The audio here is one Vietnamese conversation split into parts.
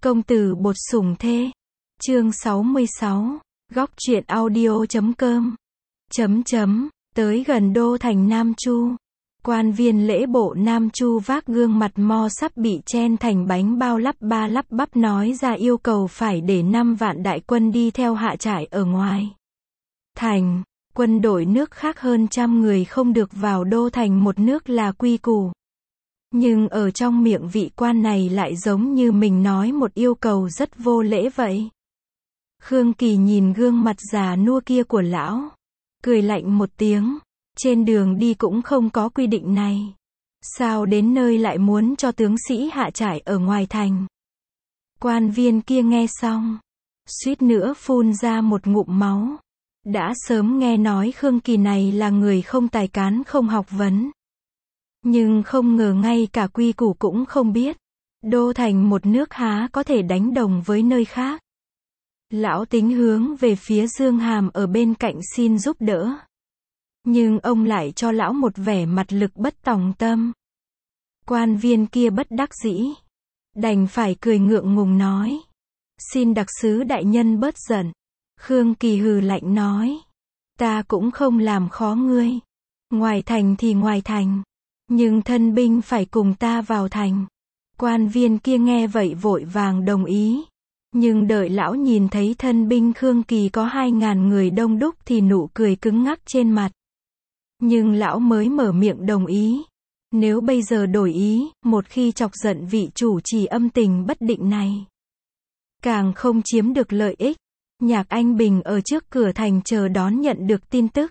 Công tử bột sủng thê. Chương 66. Góc truyện audio.com. Tới gần đô thành Nam Chu. Quan viên lễ bộ Nam Chu vác gương mặt mo sắp bị chen thành bánh bao lắp ba lắp bắp nói ra yêu cầu phải để 5 vạn đại quân đi theo hạ trại ở ngoài thành. Quân đội nước khác hơn 100 người không được vào đô thành một nước là quy củ. Nhưng ở trong miệng vị quan này lại giống như mình nói một yêu cầu rất vô lễ vậy. Khương Kỳ nhìn gương mặt già nua kia của lão, cười lạnh một tiếng. Trên đường đi cũng không có quy định này. Sao đến nơi lại muốn cho tướng sĩ hạ trại ở ngoài thành? Quan viên kia nghe xong, suýt nữa phun ra một ngụm máu. Đã sớm nghe nói Khương Kỳ này là người không tài cán không học vấn. Nhưng không ngờ ngay cả quy củ cũng không biết. Đô thành một nước há có thể đánh đồng với nơi khác. Lão tính hướng về phía Dương Hàm ở bên cạnh xin giúp đỡ. Nhưng ông lại cho lão một vẻ mặt lực bất tòng tâm. Quan viên kia bất đắc dĩ, đành phải cười ngượng ngùng nói. Xin đặc sứ đại nhân bớt giận. Khương Kỳ hừ lạnh nói. Ta cũng không làm khó ngươi. Ngoài thành thì ngoài thành. Nhưng thân binh phải cùng ta vào thành. Quan viên kia nghe vậy vội vàng đồng ý. Nhưng đợi lão nhìn thấy thân binh Khương Kỳ có 2.000 người đông đúc thì nụ cười cứng ngắc trên mặt. Nhưng lão mới mở miệng đồng ý. Nếu bây giờ đổi ý, một khi chọc giận vị chủ trì âm tình bất định này, càng không chiếm được lợi ích. Nhạc Anh Bình ở trước cửa thành chờ đón nhận được tin tức.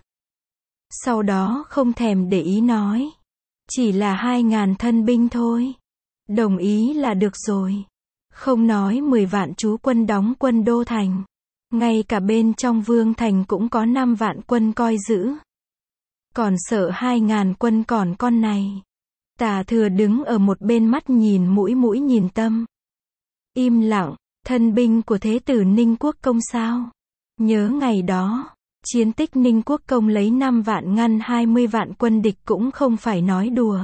Sau đó không thèm để ý nói. Chỉ là 2.000 thân binh thôi. Đồng ý là được rồi. Không nói 10 vạn trú quân đóng quân đô thành. Ngay cả bên trong vương thành cũng có 5 vạn quân coi giữ. Còn sợ 2.000 quân còn con này. Tả Thừa đứng ở một bên mắt nhìn mũi nhìn tâm. Im lặng, thân binh của thế tử Ninh Quốc Công sao? Nhớ ngày đó, chiến tích Ninh Quốc Công lấy 5 vạn ngăn 20 vạn quân địch cũng không phải nói đùa.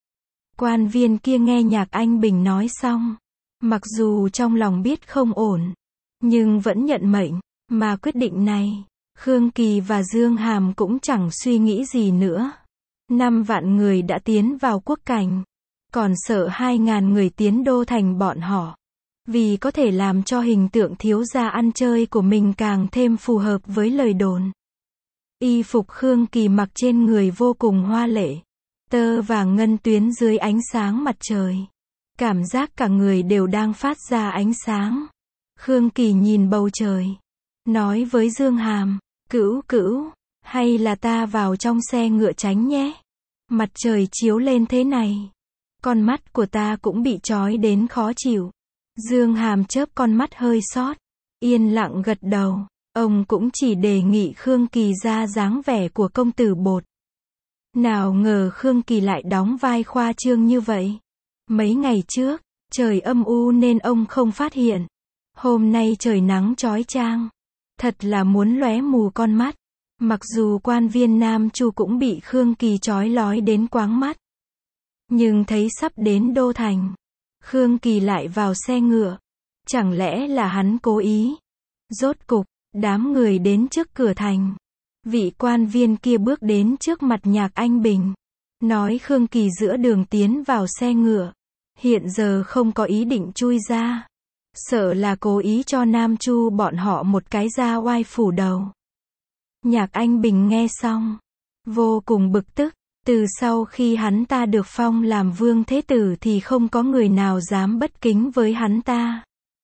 Quan viên kia nghe Nhạc Anh Bình nói xong, mặc dù trong lòng biết không ổn, nhưng vẫn nhận mệnh, mà quyết định này, Khương Kỳ và Dương Hàm cũng chẳng suy nghĩ gì nữa. 5 vạn người đã tiến vào quốc cảnh, còn sợ 2.000 người tiến đô thành bọn họ. Vì có thể làm cho hình tượng thiếu gia ăn chơi của mình càng thêm phù hợp với lời đồn. Y phục Khương Kỳ mặc trên người vô cùng hoa lệ, tơ vàng ngân tuyến dưới ánh sáng mặt trời. Cảm giác cả người đều đang phát ra ánh sáng. Khương Kỳ nhìn bầu trời, nói với Dương Hàm, Cữu, hay là ta vào trong xe ngựa tránh nhé. Mặt trời chiếu lên thế này, con mắt của ta cũng bị chói đến khó chịu. Dương Hàm chớp con mắt hơi sót, yên lặng gật đầu. Ông cũng chỉ đề nghị Khương Kỳ ra dáng vẻ của công tử bột. Nào ngờ Khương Kỳ lại đóng vai khoa trương như vậy. Mấy ngày trước, trời âm u nên ông không phát hiện. Hôm nay trời nắng chói chang, thật là muốn lóe mù con mắt. Mặc dù quan viên Nam Chu cũng bị Khương Kỳ chói lói đến quáng mắt. Nhưng thấy sắp đến đô thành, Khương Kỳ lại vào xe ngựa. Chẳng lẽ là hắn cố ý? Rốt cục, đám người đến trước cửa thành. Vị quan viên kia bước đến trước mặt Nhạc Anh Bình, nói Khương Kỳ giữa đường tiến vào xe ngựa, hiện giờ không có ý định chui ra. Sợ là cố ý cho Nam Chu bọn họ một cái ra oai phủ đầu. Nhạc Anh Bình nghe xong, vô cùng bực tức. Từ sau khi hắn ta được phong làm vương thế tử thì không có người nào dám bất kính với hắn ta.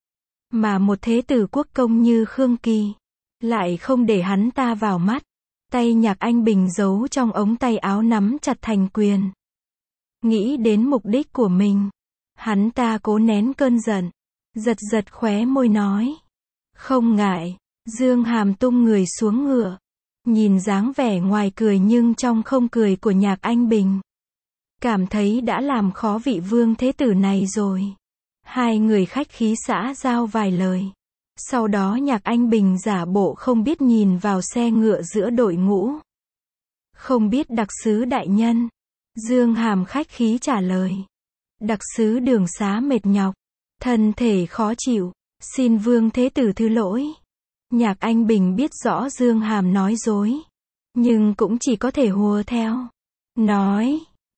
Mà một thế tử quốc công như Khương Kỳ, lại không để hắn ta vào mắt. Tay Nhạc Anh Bình giấu trong ống tay áo nắm chặt thành quyền. Nghĩ đến mục đích của mình, hắn ta cố nén cơn giận, giật khóe môi nói. Không ngại. Dương Hàm tung người xuống ngựa. Nhìn dáng vẻ ngoài cười nhưng trong không cười của Nhạc Anh Bình, cảm thấy đã làm khó vị vương thế tử này rồi. Hai người khách khí xã giao vài lời. Sau đó Nhạc Anh Bình giả bộ không biết nhìn vào xe ngựa giữa đội ngũ. Không biết đặc sứ đại nhân. Dương Hàm khách khí trả lời. Đặc sứ đường xá mệt nhọc, thân thể khó chịu, xin Vương Thế Tử thứ lỗi. Nhạc Anh Bình biết rõ Dương Hàm nói dối, nhưng cũng chỉ có thể hùa theo. Nói,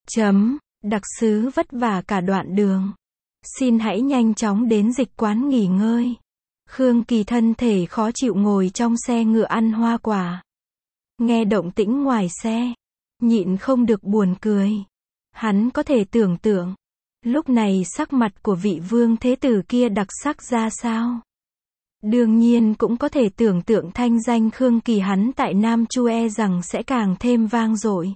đặc sứ vất vả cả đoạn đường. Xin hãy nhanh chóng đến dịch quán nghỉ ngơi. Khương Kỳ thân thể khó chịu ngồi trong xe ngựa ăn hoa quả. Nghe động tĩnh ngoài xe, nhịn không được buồn cười. Hắn có thể tưởng tượng, lúc này sắc mặt của vị Vương Thế Tử kia đặc sắc ra sao. Đương nhiên cũng có thể tưởng tượng thanh danh Khương Kỳ hắn tại Nam Chu e rằng sẽ càng thêm vang dội.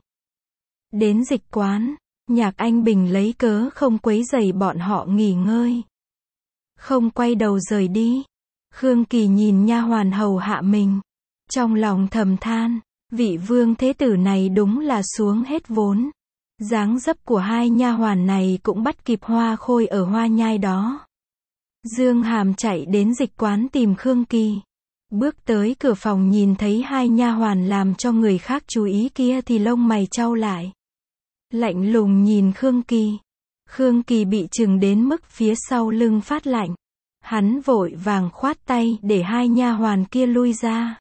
Đến dịch quán, Nhạc Anh Bình lấy cớ không quấy rầy bọn họ nghỉ ngơi. Không quay đầu rời đi. Khương Kỳ nhìn nha hoàn hầu hạ mình. Trong lòng thầm than, vị Vương Thế Tử này đúng là xuống hết vốn. Dáng dấp của hai nha hoàn này cũng bắt kịp Hoa Khôi ở Hoa Nhai đó. Dương Hàm chạy đến dịch quán tìm Khương Kỳ. Bước tới cửa phòng nhìn thấy hai nha hoàn làm cho người khác chú ý kia thì lông mày chau lại. Lạnh lùng nhìn Khương Kỳ. Khương Kỳ bị chừng đến mức phía sau lưng phát lạnh. Hắn vội vàng khoát tay để hai nha hoàn kia lui ra.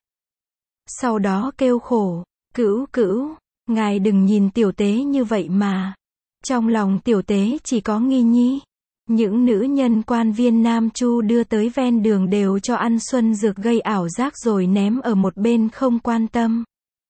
Sau đó kêu khổ, cữu cữu, ngài đừng nhìn tiểu tế như vậy mà. Trong lòng tiểu tế chỉ có nghi nhi. Những nữ nhân quan viên Nam Chu đưa tới ven đường đều cho ăn xuân dược gây ảo giác rồi ném ở một bên không quan tâm.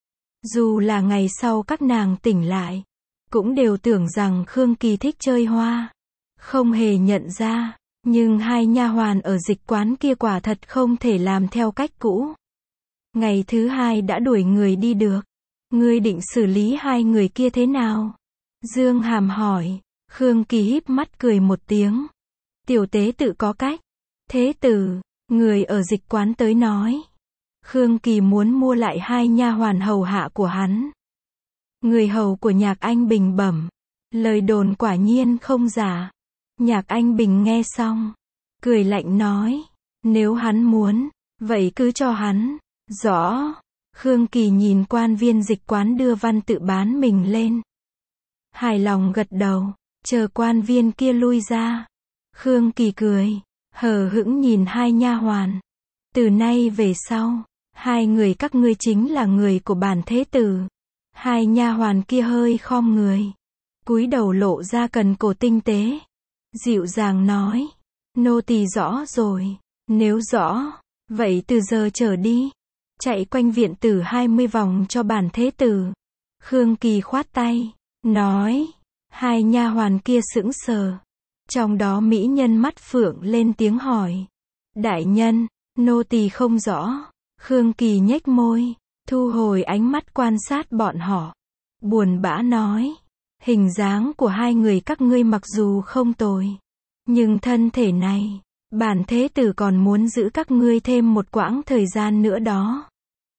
Dù là ngày sau các nàng tỉnh lại, cũng đều tưởng rằng Khương Kỳ thích chơi hoa. Không hề nhận ra, nhưng hai nha hoàn ở dịch quán kia quả thật không thể làm theo cách cũ. Ngày thứ hai đã đuổi người đi được. Ngươi định xử lý hai người kia thế nào? Dương Hàm hỏi. Khương Kỳ híp mắt cười một tiếng. Tiểu tế tự có cách. Thế tử, người ở dịch quán tới nói. Khương Kỳ muốn mua lại hai nha hoàn hầu hạ của hắn. Người hầu của Nhạc Anh Bình bẩm. Lời đồn quả nhiên không giả. Nhạc Anh Bình nghe xong, cười lạnh nói. Nếu hắn muốn, vậy cứ cho hắn. Rõ. Khương Kỳ nhìn quan viên dịch quán đưa văn tự bán mình lên. Hài lòng gật đầu. Chờ quan viên kia lui ra. Khương Kỳ cười, hờ hững nhìn hai nha hoàn. Từ nay về sau, hai người các ngươi chính là người của bản thế tử. Hai nha hoàn kia hơi khom người, cúi đầu lộ ra cần cổ tinh tế. Dịu dàng nói, nô tỳ rõ rồi. Nếu rõ, vậy từ giờ trở đi, chạy quanh viện tử 20 vòng cho bản thế tử. Khương Kỳ khoát tay, nói. Hai nha hoàn kia sững sờ. Trong đó mỹ nhân mắt phượng lên tiếng hỏi. Đại nhân, nô tỳ không rõ. Khương Kỳ nhếch môi, thu hồi ánh mắt quan sát bọn họ. Buồn bã nói. Hình dáng của hai người các ngươi mặc dù không tồi, nhưng thân thể này, bản thế tử còn muốn giữ các ngươi thêm một quãng thời gian nữa đó.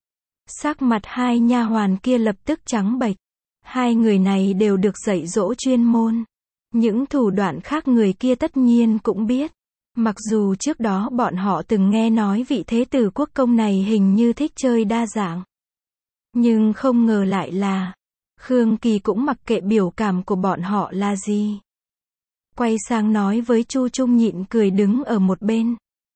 Sắc mặt hai nha hoàn kia lập tức trắng bệch. Hai người này đều được dạy dỗ chuyên môn. Những thủ đoạn khác người kia tất nhiên cũng biết. Mặc dù trước đó bọn họ từng nghe nói vị thế tử quốc công này hình như thích chơi đa dạng. Nhưng không ngờ lại là, Khương Kỳ cũng mặc kệ biểu cảm của bọn họ là gì. Quay sang nói với Chu Trung nhịn cười đứng ở một bên.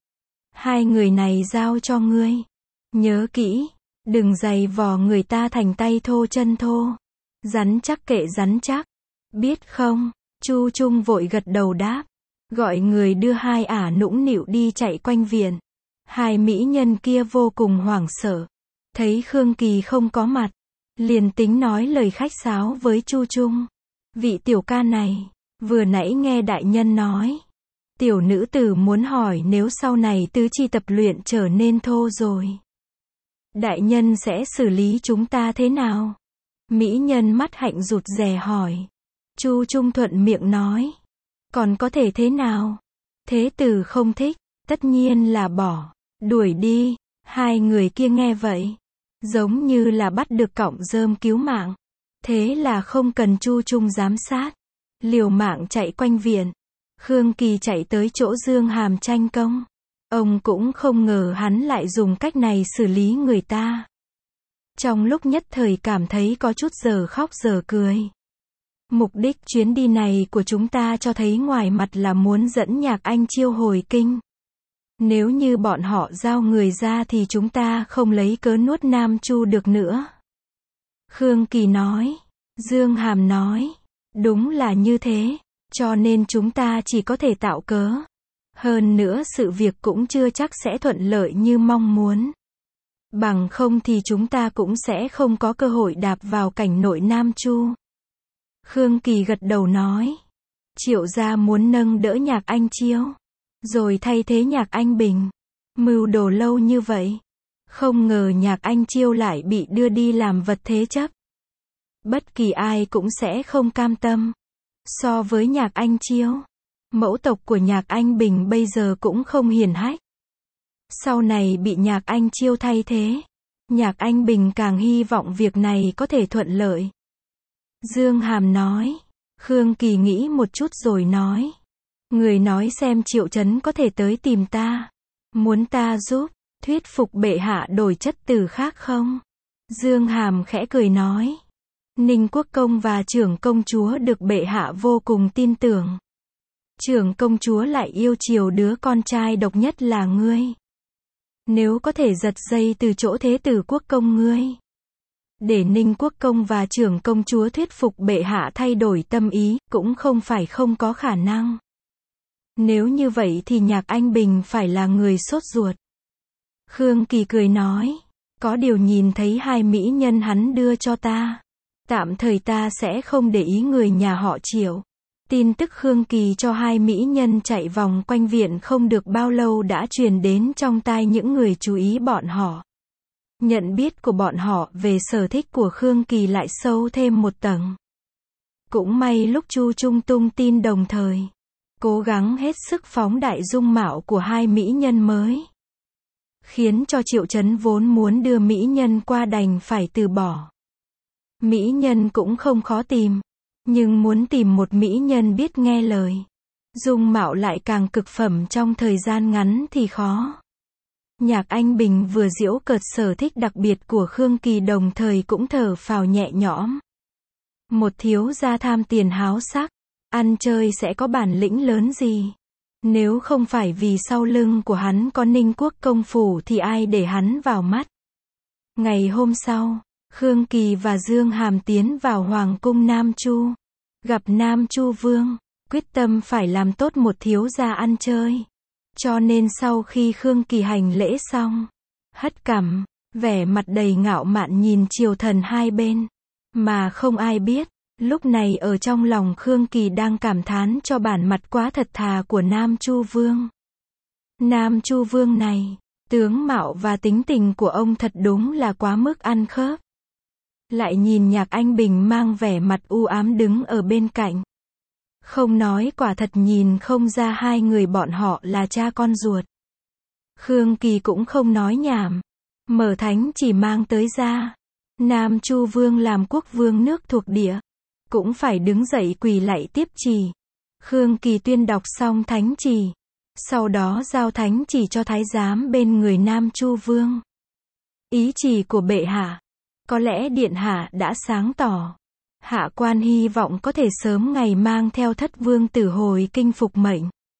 Hai người này giao cho ngươi. Nhớ kỹ, đừng giày vò người ta thành tay thô chân thô. Rắn chắc kệ rắn chắc. Biết không? Chu Trung vội gật đầu đáp. Gọi người đưa hai ả nũng nịu đi chạy quanh viện. Hai mỹ nhân kia vô cùng hoảng sợ. Thấy Khương Kỳ không có mặt, liền tính nói lời khách sáo với Chu Trung. Vị tiểu ca này, vừa nãy nghe đại nhân nói. Tiểu nữ tử muốn hỏi nếu sau này tứ chi tập luyện trở nên thô rồi, đại nhân sẽ xử lý chúng ta thế nào? Mỹ nhân mắt hạnh rụt rè hỏi. Chu Trung thuận miệng nói. Còn có thể thế nào? Thế tử không thích, tất nhiên là bỏ, đuổi đi. Hai người kia nghe vậy, giống như là bắt được cọng rơm cứu mạng. Thế là không cần Chu Trung giám sát, liều mạng chạy quanh viện. Khương Kỳ chạy tới chỗ Dương Hàm tranh công. Ông cũng không ngờ hắn lại dùng cách này xử lý người ta. Trong lúc nhất thời cảm thấy có chút giờ khóc giờ cười. Mục đích chuyến đi này của chúng ta cho thấy ngoài mặt là muốn dẫn Nhạc Anh Chiêu hồi kinh. Nếu như bọn họ giao người ra thì chúng ta không lấy cớ nuốt Nam Chu được nữa. Khương Kỳ nói. Dương Hàm nói. Đúng là như thế. Cho nên chúng ta chỉ có thể tạo cớ. Hơn nữa sự việc cũng chưa chắc sẽ thuận lợi như mong muốn. Bằng không thì chúng ta cũng sẽ không có cơ hội đạp vào cảnh nội Nam Chu. Khương Kỳ gật đầu nói. Triệu gia muốn nâng đỡ Nhạc Anh Chiêu, rồi thay thế Nhạc Anh Bình. Mưu đồ lâu như vậy. Không ngờ Nhạc Anh Chiêu lại bị đưa đi làm vật thế chấp. Bất kỳ ai cũng sẽ không cam tâm. So với Nhạc Anh Chiêu, mẫu tộc của Nhạc Anh Bình bây giờ cũng không hiển hách. Sau này bị Nhạc Anh Chiêu thay thế, Nhạc Anh Bình càng hy vọng việc này có thể thuận lợi. Dương Hàm nói. Khương Kỳ nghĩ một chút rồi nói. Người nói xem Triệu Chấn có thể tới tìm ta. Muốn ta giúp, thuyết phục bệ hạ đổi chất từ khác không? Dương Hàm khẽ cười nói. Ninh Quốc Công và trưởng công chúa được bệ hạ vô cùng tin tưởng. Trưởng công chúa lại yêu chiều đứa con trai độc nhất là ngươi. Nếu có thể giật dây từ chỗ thế tử quốc công ngươi, để Ninh Quốc Công và trưởng công chúa thuyết phục bệ hạ thay đổi tâm ý, cũng không phải không có khả năng. Nếu như vậy thì Nhạc Anh Bình phải là người sốt ruột. Khương Kỳ cười nói. Có điều nhìn thấy hai mỹ nhân hắn đưa cho ta, tạm thời ta sẽ không để ý người nhà họ Triệu. Tin tức Khương Kỳ cho hai mỹ nhân chạy vòng quanh viện không được bao lâu đã truyền đến trong tai những người chú ý bọn họ. Nhận biết của bọn họ về sở thích của Khương Kỳ lại sâu thêm một tầng. Cũng may lúc Chu Trung tung tin đồng thời, cố gắng hết sức phóng đại dung mạo của hai mỹ nhân mới, khiến cho Triệu Chấn vốn muốn đưa mỹ nhân qua đành phải từ bỏ. Mỹ nhân cũng không khó tìm, nhưng muốn tìm một mỹ nhân biết nghe lời, dung mạo lại càng cực phẩm trong thời gian ngắn thì khó. Nhạc Anh Bình vừa giễu cợt sở thích đặc biệt của Khương Kỳ đồng thời cũng thở phào nhẹ nhõm. Một thiếu gia tham tiền háo sắc, ăn chơi sẽ có bản lĩnh lớn gì? Nếu không phải vì sau lưng của hắn có Ninh Quốc công phủ thì ai để hắn vào mắt? Ngày hôm sau, Khương Kỳ và Dương Hàm tiến vào Hoàng cung Nam Chu. Gặp Nam Chu Vương, quyết tâm phải làm tốt một thiếu gia ăn chơi. Cho nên sau khi Khương Kỳ hành lễ xong, hất cằm, vẻ mặt đầy ngạo mạn nhìn triều thần hai bên. Mà không ai biết, lúc này ở trong lòng Khương Kỳ đang cảm thán cho bản mặt quá thật thà của Nam Chu Vương. Nam Chu Vương này, tướng mạo và tính tình của ông thật đúng là quá mức ăn khớp. Lại nhìn Nhạc Anh Bình mang vẻ mặt u ám đứng ở bên cạnh. Không nói quả thật nhìn không ra hai người bọn họ là cha con ruột. Khương Kỳ cũng không nói nhảm, mở thánh chỉ mang tới ra. Nam Chu Vương làm quốc vương nước thuộc địa, cũng phải đứng dậy quỳ lạy tiếp chỉ. Khương Kỳ tuyên đọc xong thánh chỉ, sau đó giao thánh chỉ cho thái giám bên người Nam Chu Vương. Ý chỉ của bệ hạ, có lẽ điện hạ đã sáng tỏ. Hạ quan hy vọng có thể sớm ngày mang theo thất vương tử hồi kinh phục mệnh.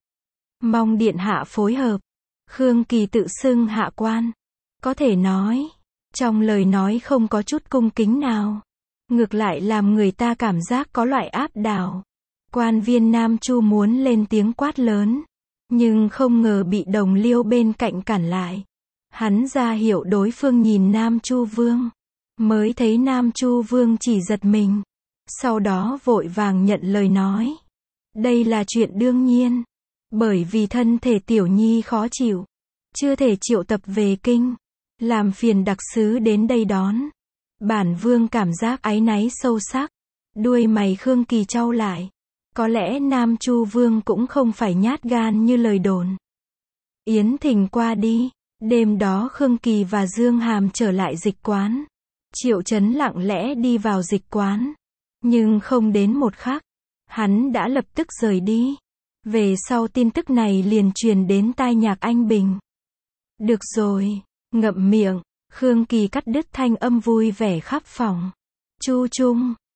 Mong điện hạ phối hợp. Khương Kỳ tự xưng hạ quan. Có thể nói, trong lời nói không có chút cung kính nào. Ngược lại làm người ta cảm giác có loại áp đảo. Quan viên Nam Chu muốn lên tiếng quát lớn, nhưng không ngờ bị đồng liêu bên cạnh cản lại. Hắn ra hiệu đối phương nhìn Nam Chu Vương. Mới thấy Nam Chu Vương chỉ giật mình. Sau đó vội vàng nhận lời nói. Đây là chuyện đương nhiên. Bởi vì thân thể tiểu nhi khó chịu, chưa thể triệu tập về kinh. Làm phiền đặc sứ đến đây đón. Bản vương cảm giác áy náy sâu sắc. Đuôi mày Khương Kỳ chau lại. Có lẽ Nam Chu Vương cũng không phải nhát gan như lời đồn. Yến thỉnh qua đi. Đêm đó Khương Kỳ và Dương Hàm trở lại dịch quán. Triệu Chấn lặng lẽ đi vào dịch quán. Nhưng không đến một khắc, hắn đã lập tức rời đi. Về sau tin tức này liền truyền đến tai Nhạc Anh Bình. Được rồi, ngậm miệng. Khương Kỳ cắt đứt thanh âm vui vẻ khắp phòng. Chu Trung,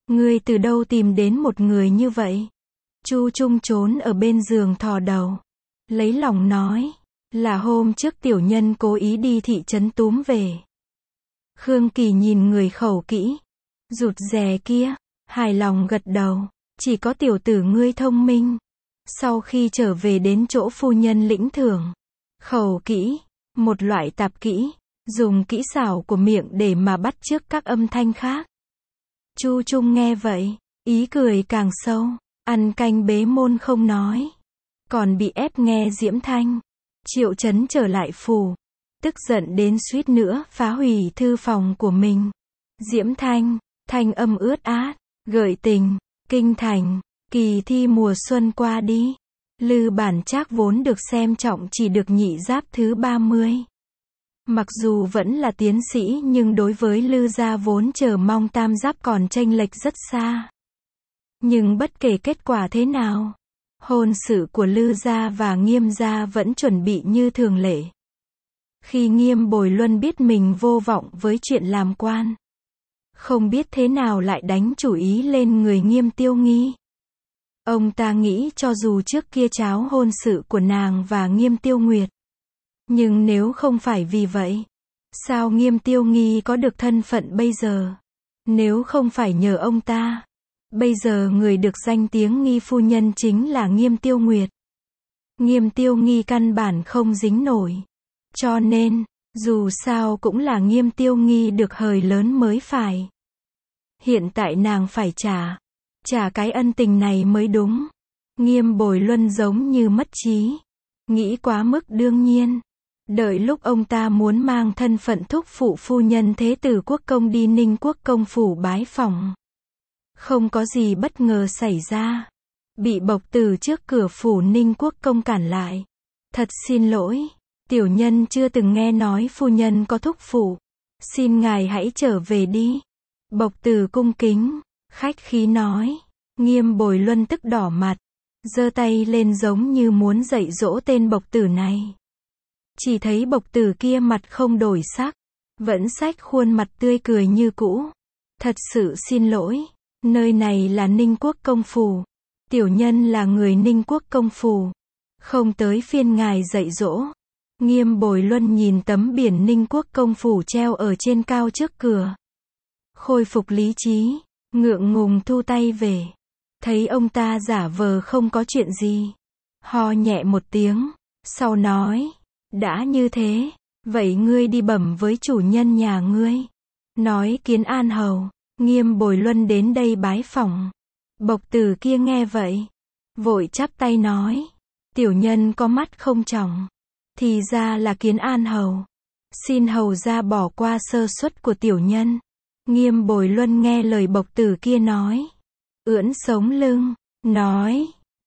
Ngươi từ đâu tìm đến một người như vậy? Chu Trung trốn ở bên giường thò đầu. Lấy lòng nói. Là hôm trước tiểu nhân cố ý đi thị trấn túm về. Khương Kỳ nhìn người khẩu kỹ. Rụt rè kia. Hài lòng gật đầu. Chỉ có tiểu tử ngươi thông minh. Sau khi trở về đến chỗ phu nhân lĩnh thưởng. Khẩu kỹ. Một loại tạp kỹ. Dùng kỹ xảo của miệng để mà bắt chước các âm thanh khác. Chu Trung nghe vậy. Ý cười càng sâu. Ăn canh bế môn không nói. Còn bị ép nghe diễm thanh. Triệu Chấn trở lại phủ. Tức giận đến suýt nữa phá hủy thư phòng của mình. Diễm thanh. Thanh âm ướt át. Gợi tình. Kinh thành. Kỳ thi mùa xuân qua đi. Lư Bản Trác vốn được xem trọng chỉ được nhị giáp thứ 30. Mặc dù vẫn là tiến sĩ nhưng đối với Lư gia vốn chờ mong tam giáp còn chênh lệch rất xa. Nhưng bất kể kết quả thế nào, hôn sự của Lư gia và Nghiêm gia vẫn chuẩn bị như thường lệ. Khi Nghiêm Bồi Luân biết mình vô vọng với chuyện làm quan, không biết thế nào lại đánh chủ ý lên người Nghiêm Tiêu Nghi. Ông ta nghĩ cho dù trước kia tráo hôn sự của nàng và Nghiêm Tiêu Nguyệt, nhưng nếu không phải vì vậy, sao Nghiêm Tiêu Nghi có được thân phận bây giờ? Nếu không phải nhờ ông ta, bây giờ người được danh tiếng Nghi phu nhân chính là Nghiêm Tiêu Nguyệt. Nghiêm Tiêu Nghi căn bản không dính nổi. Cho nên, dù sao cũng là Nghiêm Tiêu Nghi được hời lớn mới phải. Hiện tại nàng phải trả cái ân tình này mới đúng. Nghiêm Bồi Luân giống như mất trí. Nghĩ quá mức đương nhiên. Đợi lúc ông ta muốn mang thân phận thúc phụ phu nhân Thế Tử Quốc Công đi Ninh Quốc công phủ bái phỏng. Không có gì bất ngờ xảy ra. Bị Bộc Tử trước cửa phủ Ninh Quốc công cản lại. Thật xin lỗi. Tiểu nhân chưa từng nghe nói phu nhân có thúc phụ. Xin ngài hãy trở về đi. Bộc Tử cung kính. Khách khí nói. Nghiêm Bồi Luân tức đỏ mặt. Giơ tay lên giống như muốn dạy dỗ tên Bộc Tử này. Chỉ thấy Bộc Tử kia mặt không đổi sắc. Vẫn xách khuôn mặt tươi cười như cũ. Thật sự xin lỗi. Nơi này là Ninh Quốc công phủ. Tiểu nhân là người Ninh Quốc công phủ. Không tới phiên ngài dạy dỗ. Nghiêm Bồi Luân nhìn tấm biển Ninh Quốc công phủ treo ở trên cao trước cửa. Khôi phục lý trí. Ngượng ngùng thu tay về. Thấy ông ta giả vờ không có chuyện gì. Ho nhẹ một tiếng. Sau nói. Đã như thế. Vậy ngươi đi bẩm với chủ nhân nhà ngươi. Nói Kiến An hầu. Nghiêm Bồi Luân đến đây bái phỏng. Bộc Tử kia nghe vậy. Vội chắp tay nói. Tiểu nhân có mắt không tròng. Thì ra là Kiến An hầu. Xin hầu ra bỏ qua sơ suất của tiểu nhân. Nghiêm Bồi Luân nghe lời Bộc Tử kia nói. Ưỡn sống lưng. Nói.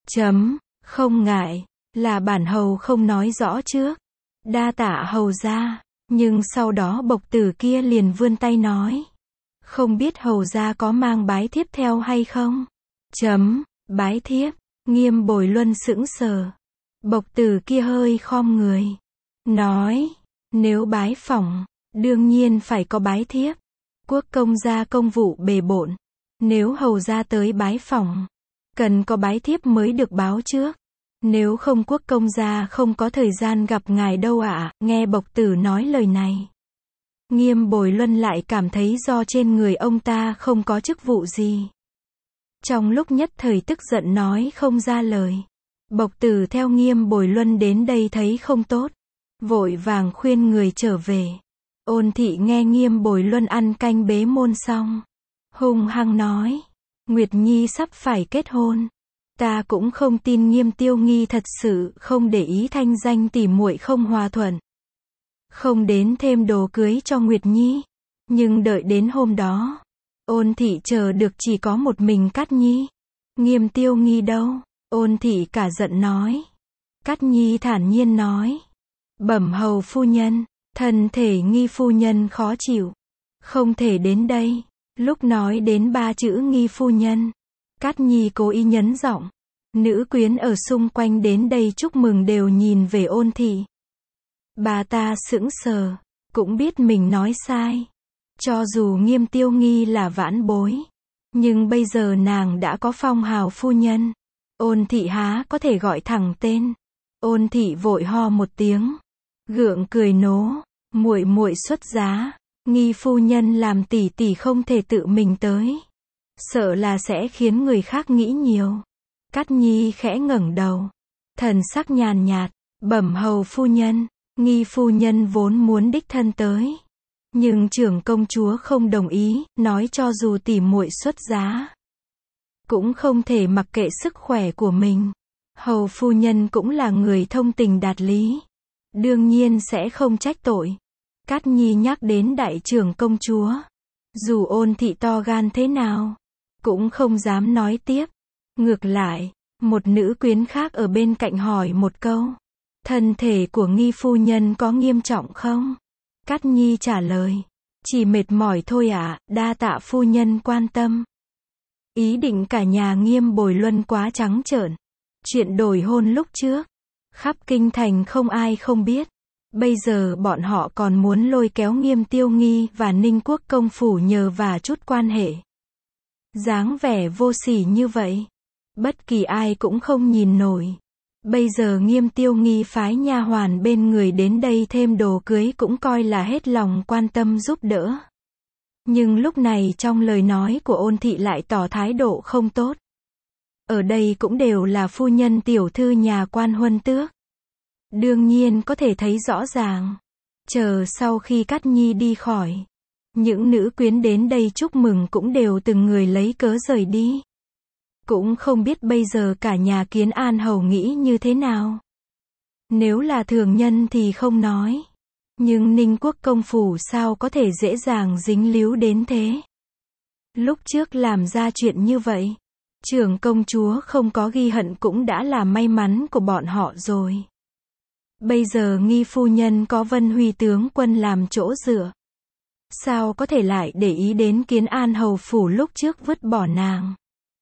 Không ngại. Là bản hầu không nói rõ trước. Đa tạ hầu ra. Nhưng sau đó Bộc Tử kia liền vươn tay nói. Không biết hầu ra có mang bái thiếp theo hay không? Bái thiếp. Nghiêm Bồi Luân sững sờ. Bộc Tử kia hơi khom người. Nói. Nếu bái phỏng, đương nhiên phải có bái thiếp. Quốc công gia công vụ bề bộn. Nếu hầu ra tới bái phỏng, cần có bái thiếp mới được báo trước. Nếu không quốc công gia không có thời gian gặp ngài đâu ạ. Nghe Bộc Tử nói lời này. Nghiêm Bồi Luân lại cảm thấy do trên người ông ta không có chức vụ gì. Trong lúc nhất thời tức giận nói không ra lời. Bộc Tử theo Nghiêm Bồi Luân đến đây thấy không tốt. Vội vàng khuyên người trở về. Ôn thị nghe Nghiêm Bồi Luân ăn canh bế môn xong. Hung hăng nói. Nguyệt Nhi sắp phải kết hôn. Ta cũng không tin Nghiêm Tiêu Nghi thật sự không để ý thanh danh tỉ muội không hòa thuận. Không đến thêm đồ cưới cho Nguyệt Nhi. Nhưng đợi đến hôm đó. Ôn thị chờ được chỉ có một mình Cát Nhi. Nghiêm Tiêu Nghi đâu? Ôn thị cả giận nói. Cát Nhi thản nhiên nói. Bẩm hầu phu nhân. Thân thể Nghi phu nhân khó chịu. Không thể đến đây. Lúc nói đến 3 chữ Nghi phu nhân. Cát Nhi cố ý nhấn giọng. Nữ quyến ở xung quanh đến đây chúc mừng đều nhìn về Ôn thị. Bà ta sững sờ. Cũng biết mình nói sai. Cho dù Nghiêm Tiêu Nghi là vãn bối. Nhưng bây giờ nàng đã có phong hào phu nhân. Ôn thị há có thể gọi thẳng tên. Ôn thị vội ho một tiếng, gượng cười nố, muội muội xuất giá, Nghi phu nhân làm tỷ tỷ không thể tự mình tới, sợ là sẽ khiến người khác nghĩ nhiều. Cát Nhi khẽ ngẩng đầu, thần sắc nhàn nhạt, bẩm hầu phu nhân, Nghi phu nhân vốn muốn đích thân tới, nhưng trưởng công chúa không đồng ý, nói cho dù tỷ muội xuất giá, cũng không thể mặc kệ sức khỏe của mình. Hầu phu nhân cũng là người thông tình đạt lý, đương nhiên sẽ không trách tội. Cát Nhi nhắc đến đại trưởng công chúa, dù Ôn thị to gan thế nào, cũng không dám nói tiếp. Ngược lại, một nữ quyến khác ở bên cạnh hỏi một câu, thân thể của Nghi phu nhân có nghiêm trọng không? Cát Nhi trả lời, chỉ mệt mỏi thôi ạ, đa tạ phu nhân quan tâm. Ý định cả nhà Nghiêm Bồi Luân quá trắng trợn. Chuyện đổi hôn lúc trước, khắp kinh thành không ai không biết. Bây giờ bọn họ còn muốn lôi kéo Nghiêm Tiêu Nghi và Ninh Quốc công phủ nhờ vả chút quan hệ. Dáng vẻ vô sỉ như vậy, bất kỳ ai cũng không nhìn nổi. Bây giờ Nghiêm Tiêu Nghi phái nha hoàn bên người đến đây thêm đồ cưới cũng coi là hết lòng quan tâm giúp đỡ. Nhưng lúc này trong lời nói của Ôn thị lại tỏ thái độ không tốt. Ở đây cũng đều là phu nhân tiểu thư nhà quan huân tước. Đương nhiên có thể thấy rõ ràng. Chờ sau khi Cát Nhi đi khỏi, những nữ quyến đến đây chúc mừng cũng đều từng người lấy cớ rời đi. Cũng không biết bây giờ cả nhà Kiến An hầu nghĩ như thế nào. Nếu là thường nhân thì không nói. Nhưng Ninh Quốc công phủ sao có thể dễ dàng dính líu đến thế. Lúc trước làm ra chuyện như vậy, trưởng công chúa không có ghi hận cũng đã là may mắn của bọn họ rồi. Bây giờ Nghi phu nhân có Vân Huy tướng quân làm chỗ dựa, sao có thể lại để ý đến Kiến An hầu phủ lúc trước vứt bỏ nàng.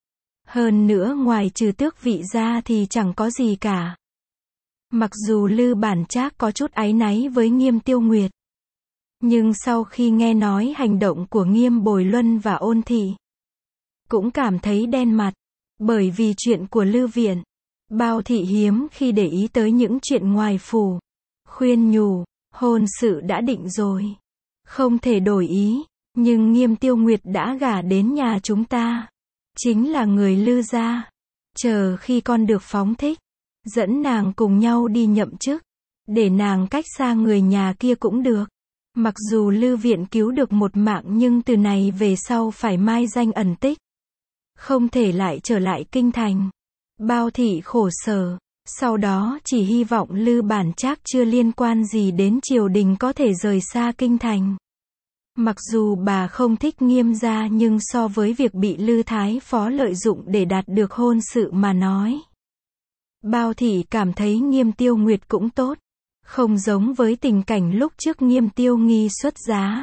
Hơn nữa ngoài trừ tước vị ra thì chẳng có gì cả. Mặc dù Lư Bản Trác có chút áy náy với Nghiêm Tiêu Nguyệt, nhưng sau khi nghe nói hành động của Nghiêm Bồi Luân và Ôn thị, cũng cảm thấy đen mặt. Bởi vì chuyện của Lư viện, Bao thị hiếm khi để ý tới những chuyện ngoài phủ. Khuyên nhủ, hôn sự đã định rồi, không thể đổi ý, nhưng Nghiêm Tiêu Nguyệt đã gả đến nhà chúng ta, chính là người Lư gia. Chờ khi con được phóng thích, dẫn nàng cùng nhau đi nhậm chức, để nàng cách xa người nhà kia cũng được. Mặc dù Lư viện cứu được một mạng nhưng từ này về sau phải mai danh ẩn tích, không thể lại trở lại kinh thành. Bao thị khổ sở, sau đó chỉ hy vọng Lư Bản Trác chưa liên quan gì đến triều đình có thể rời xa kinh thành. Mặc dù bà không thích Nghiêm gia nhưng so với việc bị Lư Thái Phó lợi dụng để đạt được hôn sự mà nói, Bao thị cảm thấy Nghiêm Tiêu Nguyệt cũng tốt, không giống với tình cảnh lúc trước Nghiêm Tiêu Nghi xuất giá.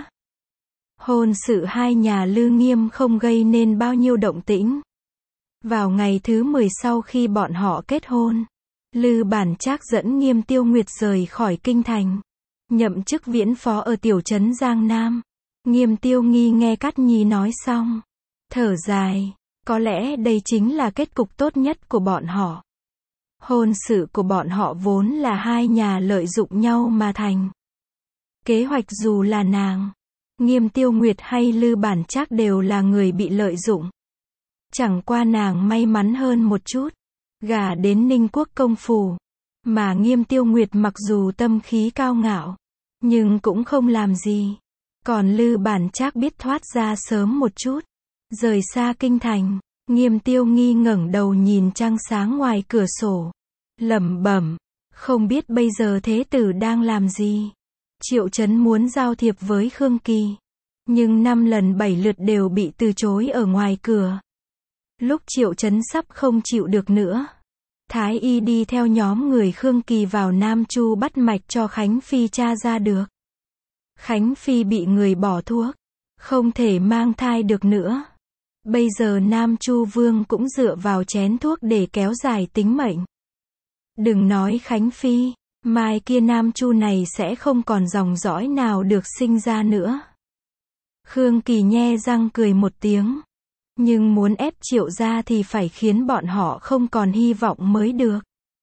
Hôn sự hai nhà Lư Nghiêm không gây nên bao nhiêu động tĩnh. Vào ngày thứ 10 sau khi bọn họ kết hôn, Lư Bản Trác dẫn Nghiêm Tiêu Nguyệt rời khỏi kinh thành, nhậm chức viễn phó ở tiểu trấn Giang Nam. Nghiêm Tiêu Nghi nghe Cát Nhi nói xong, thở dài, có lẽ đây chính là kết cục tốt nhất của bọn họ. Hôn sự của bọn họ vốn là hai nhà lợi dụng nhau mà thành. Kế hoạch dù là nàng, Nghiêm Tiêu Nguyệt hay Lư Bản Trác đều là người bị lợi dụng. Chẳng qua nàng may mắn hơn một chút, gả đến Ninh Quốc công phủ, mà Nghiêm Tiêu Nguyệt mặc dù tâm khí cao ngạo, nhưng cũng không làm gì. Còn Lư Bản Trác biết thoát ra sớm một chút, rời xa kinh thành. Nghiêm Tiêu Nghi ngẩng đầu nhìn trăng sáng ngoài cửa sổ, lẩm bẩm, không biết bây giờ thế tử đang làm gì. Triệu Chấn muốn giao thiệp với Khương Kỳ, nhưng 5 lần 7 lượt đều bị từ chối ở ngoài cửa. Lúc Triệu Chấn sắp không chịu được nữa, Thái y đi theo nhóm người Khương Kỳ vào Nam Chu bắt mạch cho Khánh Phi tra ra được. Khánh Phi bị người bỏ thuốc, không thể mang thai được nữa. Bây giờ Nam Chu Vương cũng dựa vào chén thuốc để kéo dài tính mệnh. Đừng nói Khánh Phi, mai kia Nam Chu này sẽ không còn dòng dõi nào được sinh ra nữa. Khương Kỳ nhe răng cười một tiếng. Nhưng muốn ép Triệu gia thì phải khiến bọn họ không còn hy vọng mới được.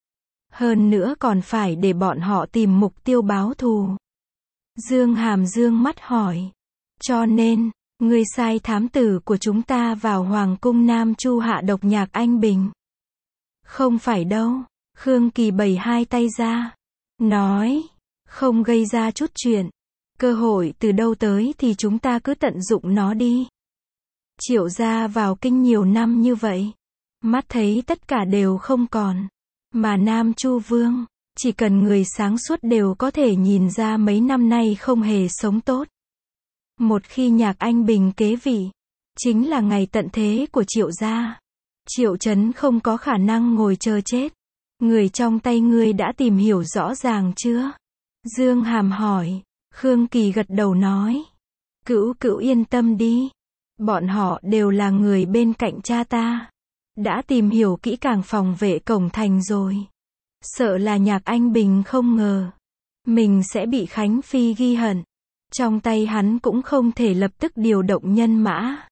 Hơn nữa còn phải để bọn họ tìm mục tiêu báo thù. Dương Hàm dương mắt hỏi. Cho nên, ngươi sai thám tử của chúng ta vào Hoàng cung Nam Chu hạ độc Nhạc Anh Bình. Không phải đâu. Khương Kỳ bày hai tay ra. Nói. Không gây ra chút chuyện. Cơ hội từ đâu tới thì chúng ta cứ tận dụng nó đi. Triệu gia vào kinh nhiều năm như vậy. Mắt thấy tất cả đều không còn. Mà Nam Chu Vương, chỉ cần người sáng suốt đều có thể nhìn ra mấy năm nay không hề sống tốt. Một khi Nhạc Anh Bình kế vị, chính là ngày tận thế của Triệu gia. Triệu Chấn không có khả năng ngồi chờ chết. Người trong tay ngươi đã tìm hiểu rõ ràng chưa? Dương Hàm hỏi. Khương Kỳ gật đầu nói. Cữu cữu yên tâm đi. Bọn họ đều là người bên cạnh cha ta. Đã tìm hiểu kỹ càng phòng vệ cổng thành rồi. Sợ là Nhạc Anh Bình không ngờ. Mình sẽ bị Khánh Phi ghi hận. Trong tay hắn cũng không thể lập tức điều động nhân mã.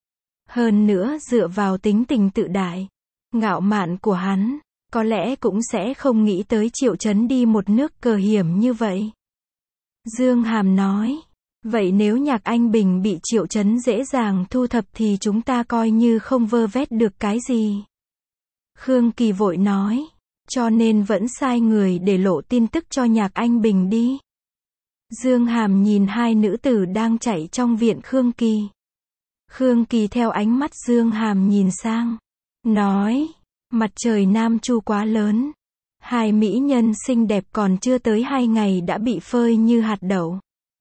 Hơn nữa dựa vào tính tình tự đại, ngạo mạn của hắn, có lẽ cũng sẽ không nghĩ tới Triệu Chấn đi một nước cờ hiểm như vậy. Dương Hàm nói. Vậy nếu Nhạc Anh Bình bị Triệu Chấn dễ dàng thu thập thì chúng ta coi như không vơ vét được cái gì. Khương Kỳ vội nói. Cho nên vẫn sai người để lộ tin tức cho Nhạc Anh Bình đi. Dương Hàm nhìn hai nữ tử đang chạy trong viện Khương Kỳ. Khương Kỳ theo ánh mắt Dương Hàm nhìn sang. Nói. Mặt trời Nam Chu quá lớn. Hai mỹ nhân xinh đẹp còn chưa tới 2 ngày đã bị phơi như hạt đậu.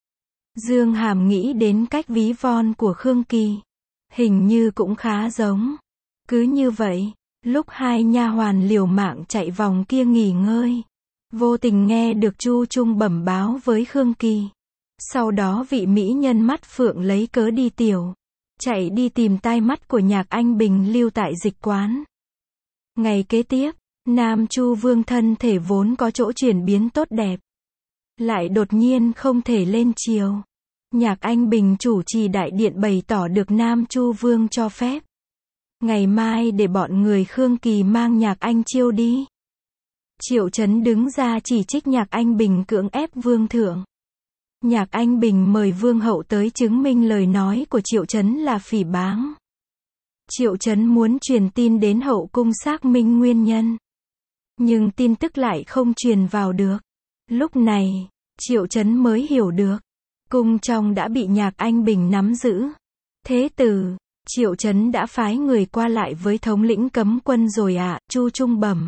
Dương Hàm nghĩ đến cách ví von của Khương Kỳ. Hình như cũng khá giống. Cứ như vậy, lúc hai nha hoàn liều mạng chạy vòng kia nghỉ ngơi, vô tình nghe được Chu Trung bẩm báo với Khương Kỳ. Sau đó vị mỹ nhân mắt phượng lấy cớ đi tiểu, chạy đi tìm tai mắt của Nhạc Anh Bình lưu tại dịch quán. Ngày kế tiếp, Nam Chu Vương thân thể vốn có chỗ chuyển biến tốt đẹp, lại đột nhiên không thể lên triều. Nhạc Anh Bình chủ trì đại điện bày tỏ được Nam Chu Vương cho phép. Ngày mai để bọn người Khương Kỳ mang Nhạc Anh chiêu đi. Triệu Chấn đứng ra chỉ trích Nhạc Anh Bình cưỡng ép Vương thượng. Nhạc Anh Bình mời Vương hậu tới chứng minh lời nói của Triệu Chấn là phỉ báng. Triệu Chấn muốn truyền tin đến hậu cung xác minh nguyên nhân. Nhưng tin tức lại không truyền vào được. Lúc này, Triệu Chấn mới hiểu được. Cung trong đã bị Nhạc Anh Bình nắm giữ. Thế tử, Triệu Chấn đã phái người qua lại với thống lĩnh cấm quân rồi ạ, Chu Trung bẩm.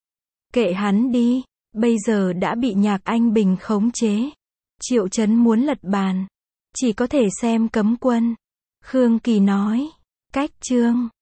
Kệ hắn đi, bây giờ đã bị Nhạc Anh Bình khống chế. Triệu Chấn muốn lật bàn, chỉ có thể xem cấm quân. Khương Kỳ nói. Cách chương